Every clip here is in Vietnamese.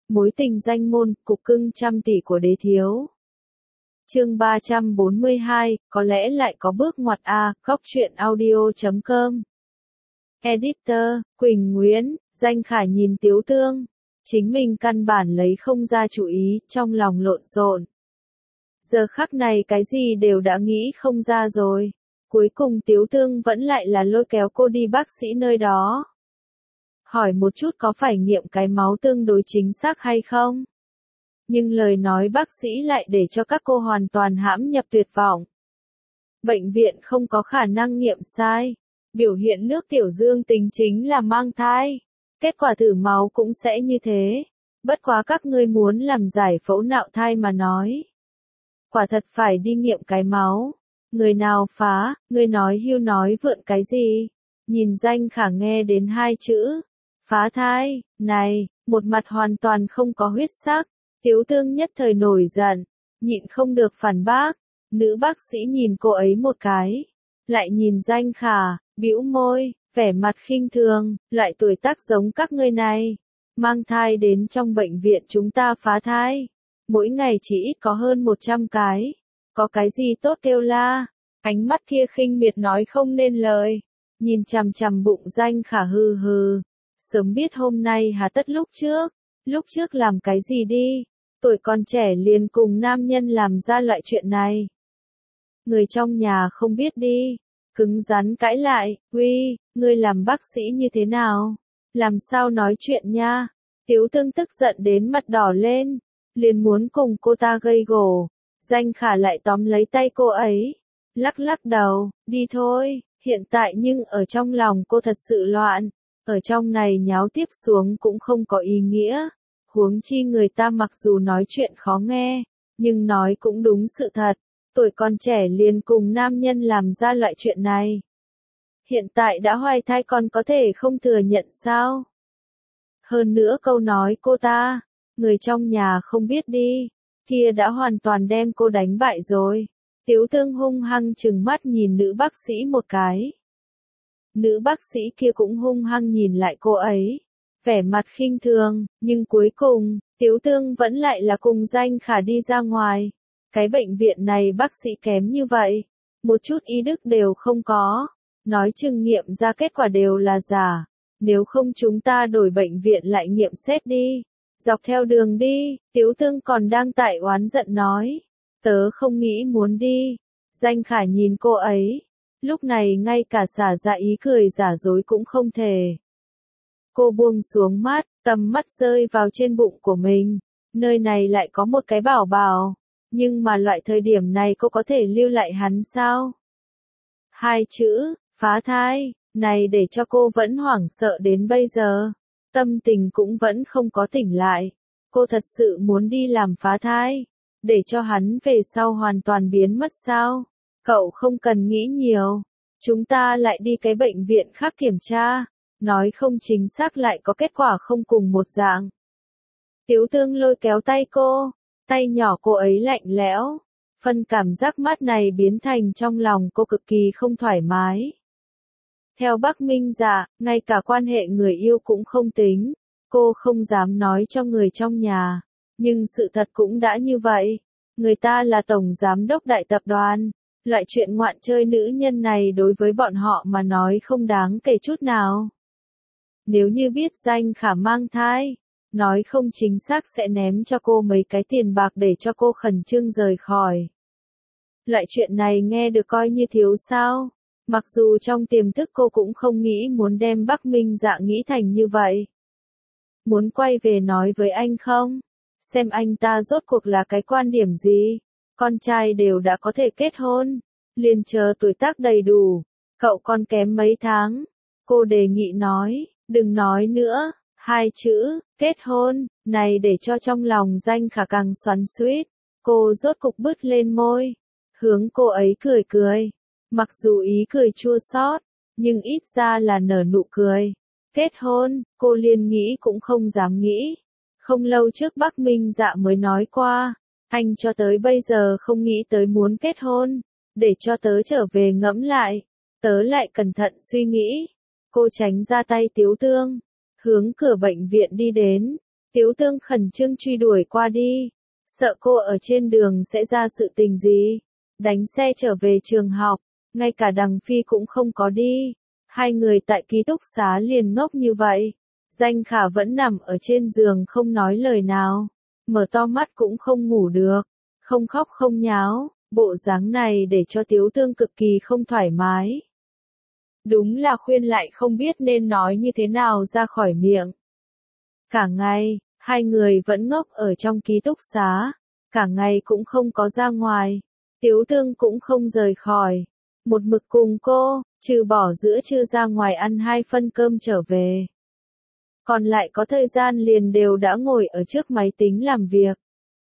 Mối tình danh môn, cục cưng trăm tỷ của đế thiếu. Chương 342, có lẽ lại có bước ngoặt a, góc truyện audio.com. Editor, Quỳnh Nguyễn, Danh Khả nhìn Tiếu Tương. Chính mình căn bản lấy không ra chủ ý, trong lòng lộn xộn. Giờ khắc này cái gì đều đã nghĩ không ra rồi. Cuối cùng Tiếu Tương vẫn lại là lôi kéo cô đi bác sĩ nơi đó. Hỏi một chút có phải nghiệm cái máu tương đối chính xác hay không? Nhưng lời nói bác sĩ lại để cho các cô hoàn toàn hãm nhập tuyệt vọng. Bệnh viện không có khả năng nghiệm sai. Biểu hiện nước tiểu dương tính chính là mang thai. Kết quả thử máu cũng sẽ như thế. Bất quá các ngươi muốn làm giải phẫu nạo thai mà nói. Quả thật phải đi nghiệm cái máu. Người nào phá, người nói hưu nói vượn cái gì? Nhìn Danh Khả nghe đến hai chữ. Phá thai, này, một mặt hoàn toàn không có huyết sắc. Tiếu Tương nhất thời nổi giận, nhịn không được phản bác. Nữ bác sĩ nhìn cô ấy một cái. Lại nhìn Danh Khả, bĩu môi, vẻ mặt khinh thường, loại tuổi tác giống các ngươi này. Mang thai đến trong bệnh viện chúng ta phá thai. Mỗi ngày chỉ ít có hơn 100 cái. Có cái gì tốt kêu la. Ánh mắt kia khinh miệt nói không nên lời. Nhìn chằm chằm bụng Danh Khả hừ hừ. Sớm biết hôm nay hà tất lúc trước làm cái gì đi. Tuổi còn trẻ liền cùng nam nhân làm ra loại chuyện này. Người trong nhà không biết đi. Cứng rắn cãi lại, uy, ngươi làm bác sĩ như thế nào? Làm sao nói chuyện nha? Tiếu Tương tức giận đến mặt đỏ lên. Liền muốn cùng cô ta gây gổ. Danh Khả lại tóm lấy tay cô ấy. Lắc lắc đầu, đi thôi, hiện tại nhưng ở trong lòng cô thật sự loạn. Ở trong này nháo tiếp xuống cũng không có ý nghĩa. Huống chi người ta mặc dù nói chuyện khó nghe, nhưng nói cũng đúng sự thật. Tuổi còn trẻ liền cùng nam nhân làm ra loại chuyện này. Hiện tại đã hoài thai còn có thể không thừa nhận sao? Hơn nữa câu nói cô ta, người trong nhà không biết đi, kia đã hoàn toàn đem cô đánh bại rồi. Tiếu Tương hung hăng trừng mắt nhìn nữ bác sĩ một cái. Nữ bác sĩ kia cũng hung hăng nhìn lại cô ấy. Vẻ mặt khinh thường, nhưng cuối cùng, Tiếu Tương vẫn lại là cùng Danh Khả đi ra ngoài. Cái bệnh viện này bác sĩ kém như vậy. Một chút y đức đều không có. Nói chừng nghiệm ra kết quả đều là giả. Nếu không chúng ta đổi bệnh viện lại nghiệm xét đi. Dọc theo đường đi, Tiếu Tương còn đang tại oán giận nói. Tớ không nghĩ muốn đi. Danh Khả nhìn cô ấy. Lúc này ngay cả xả ra ý cười giả dối cũng không thể. Cô buông xuống mắt, tầm mắt rơi vào trên bụng của mình. Nơi này lại có một cái bảo bảo. Nhưng mà loại thời điểm này cô có thể lưu lại hắn sao? Hai chữ, phá thai, này để cho cô vẫn hoảng sợ đến bây giờ. Tâm tình cũng vẫn không có tỉnh lại. Cô thật sự muốn đi làm phá thai. Để cho hắn về sau hoàn toàn biến mất sao? Cậu không cần nghĩ nhiều. Chúng ta lại đi cái bệnh viện khác kiểm tra. Nói không chính xác lại có kết quả không cùng một dạng. Tiếu Tương lôi kéo tay cô. Tay nhỏ cô ấy lạnh lẽo. Phân cảm giác mát này biến thành trong lòng cô cực kỳ không thoải mái. Theo Bắc Minh Dạ, ngay cả quan hệ người yêu cũng không tính. Cô không dám nói cho người trong nhà. Nhưng sự thật cũng đã như vậy. Người ta là tổng giám đốc đại tập đoàn. Loại chuyện ngoạn chơi nữ nhân này đối với bọn họ mà nói không đáng kể chút nào. Nếu như biết Danh Khả mang thai, nói không chính xác sẽ ném cho cô mấy cái tiền bạc để cho cô khẩn trương rời khỏi. Loại chuyện này nghe được coi như thiếu sao. Mặc dù trong tiềm thức cô cũng không nghĩ muốn đem Bắc Minh Dạ nghĩ thành như vậy. Muốn quay về nói với anh không? Xem anh ta rốt cuộc là cái quan điểm gì? Con trai đều đã có thể kết hôn. Liền chờ tuổi tác đầy đủ. Cậu còn kém mấy tháng. Cô đề nghị nói, đừng nói nữa. Hai chữ, kết hôn, này để cho trong lòng Danh Khả càng xoắn xuýt. Cô rốt cục bứt lên môi. Hướng cô ấy cười cười. Mặc dù ý cười chua xót, nhưng ít ra là nở nụ cười. Kết hôn, cô liền nghĩ cũng không dám nghĩ. Không lâu trước Bắc Minh Dạ mới nói qua. Anh cho tới bây giờ không nghĩ tới muốn kết hôn. Để cho tớ trở về ngẫm lại. Tớ lại cẩn thận suy nghĩ. Cô tránh ra tay Tiếu Tương. Hướng cửa bệnh viện đi đến. Tiếu Tương khẩn trương truy đuổi qua đi, sợ cô ở trên đường sẽ ra sự tình gì. Đánh xe trở về trường học, ngay cả Đằng Phi cũng không có đi. Hai người tại ký túc xá liền ngốc như vậy. Danh Khả vẫn nằm ở trên giường không nói lời nào, mở to mắt cũng không ngủ được, không khóc không nháo, bộ dáng này để cho Tiếu Tương cực kỳ không thoải mái. Đúng là khuyên lại không biết nên nói như thế nào ra khỏi miệng. Cả ngày, hai người vẫn ngốc ở trong ký túc xá, cả ngày cũng không có ra ngoài. Tiếu Tương cũng không rời khỏi, một mực cùng cô, trừ bỏ giữa trưa ra ngoài ăn 2 phân cơm trở về. Còn lại có thời gian liền đều đã ngồi ở trước máy tính làm việc.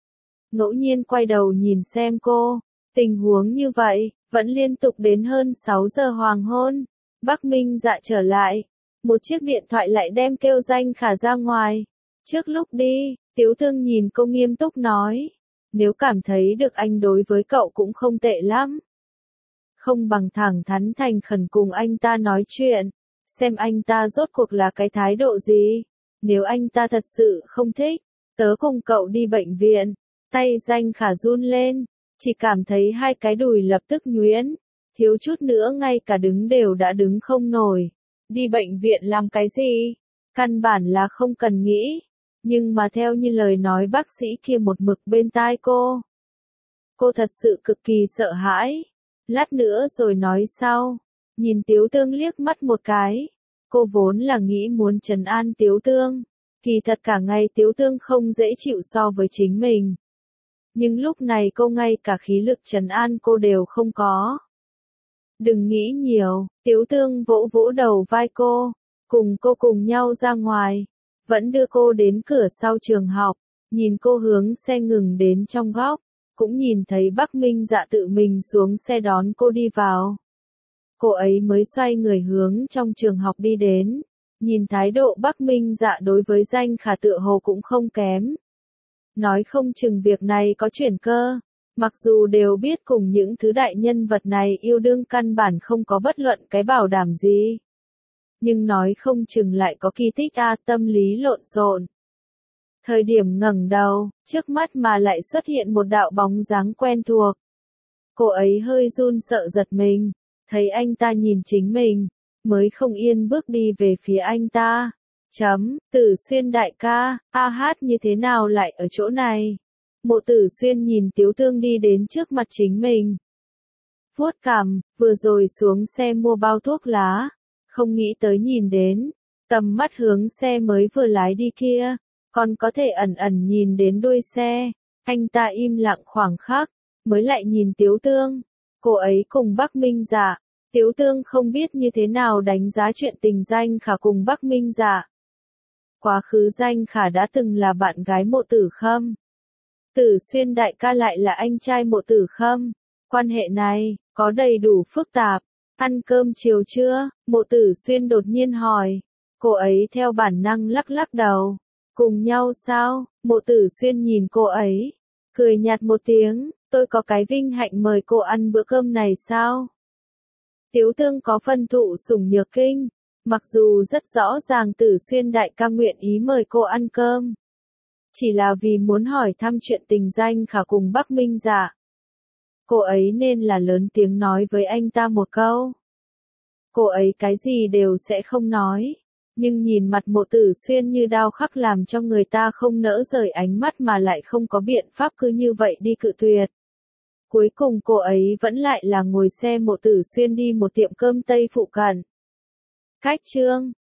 Ngẫu nhiên quay đầu nhìn xem cô, tình huống như vậy, vẫn liên tục đến hơn 6 giờ hoàng hôn. Bắc Minh Dạ trở lại, một chiếc điện thoại lại đem kêu Danh Khả ra ngoài. Trước lúc đi, Tiếu Tương nhìn cô nghiêm túc nói, nếu cảm thấy được anh đối với cậu cũng không tệ lắm. Không bằng thẳng thắn thành khẩn cùng anh ta nói chuyện, xem anh ta rốt cuộc là cái thái độ gì. Nếu anh ta thật sự không thích, tớ cùng cậu đi bệnh viện. Tay Danh Khả run lên, chỉ cảm thấy hai cái đùi lập tức nhuyễn, thiếu chút nữa ngay cả đứng đều đã đứng không nổi. Đi bệnh viện làm cái gì? Căn bản là không cần nghĩ. Nhưng mà theo như lời nói bác sĩ kia một mực bên tai cô. Cô thật sự cực kỳ sợ hãi. Lát nữa rồi nói sau. Nhìn Tiếu Tương liếc mắt một cái. Cô vốn là nghĩ muốn trấn an Tiếu Tương. Kỳ thật cả ngày Tiếu Tương không dễ chịu so với chính mình. Nhưng lúc này cô ngay cả khí lực trấn an cô đều không có. Đừng nghĩ nhiều, Tiếu Tương vỗ vỗ đầu vai cô, cùng cô cùng nhau ra ngoài, vẫn đưa cô đến cửa sau trường học, nhìn cô hướng xe ngừng đến trong góc, cũng nhìn thấy Bắc Minh Dạ tự mình xuống xe đón cô đi vào. Cô ấy mới xoay người hướng trong trường học đi đến, nhìn thái độ Bắc Minh Dạ đối với Danh Khả tựa hồ cũng không kém. Nói không chừng việc này có chuyển cơ. Mặc dù đều biết cùng những thứ đại nhân vật này yêu đương căn bản không có bất luận cái bảo đảm gì. Nhưng nói không chừng lại có kỳ tích tâm lý lộn xộn. Thời điểm ngẩng đầu, trước mắt mà lại xuất hiện một đạo bóng dáng quen thuộc. Cô ấy hơi run sợ giật mình, thấy anh ta nhìn chính mình, mới không yên bước đi về phía anh ta. Tử Xuyên đại ca, hát như thế nào lại ở chỗ này? Mộ Tử Xuyên nhìn Tiếu Tương đi đến trước mặt chính mình. Vuốt cằm, vừa rồi xuống xe mua bao thuốc lá, không nghĩ tới nhìn đến, tầm mắt hướng xe mới vừa lái đi kia, còn có thể ẩn ẩn nhìn đến đuôi xe. Anh ta im lặng khoảng khắc, mới lại nhìn Tiếu Tương. Cô ấy cùng Bắc Minh Dạ. Tiếu Tương không biết như thế nào đánh giá chuyện tình Danh Khả cùng Bắc Minh Dạ. Quá khứ Danh Khả đã từng là bạn gái Mộ Tử Khâm. Tử Xuyên đại ca lại là anh trai Mộ Tử Khâm. Quan hệ này, có đầy đủ phức tạp. Ăn cơm chiều chưa? Mộ Tử Xuyên đột nhiên hỏi. Cô ấy theo bản năng lắc lắc đầu. Cùng nhau sao? Mộ Tử Xuyên nhìn cô ấy. Cười nhạt một tiếng, tôi có cái vinh hạnh mời cô ăn bữa cơm này sao? Tiếu Tương có phân thụ sủng nhược kinh. Mặc dù rất rõ ràng Tử Xuyên đại ca nguyện ý mời cô ăn cơm. Chỉ là vì muốn hỏi thăm chuyện tình Danh Khả cùng Bắc Minh Dạ. Cô ấy nên là lớn tiếng nói với anh ta một câu. Cô ấy cái gì đều sẽ không nói. Nhưng nhìn mặt Mộ Tử Xuyên như đao khắc làm cho người ta không nỡ rời ánh mắt mà lại không có biện pháp cứ như vậy đi cự tuyệt. Cuối cùng cô ấy vẫn lại là ngồi xe Mộ Tử Xuyên đi một tiệm cơm Tây phụ cận. Cách chương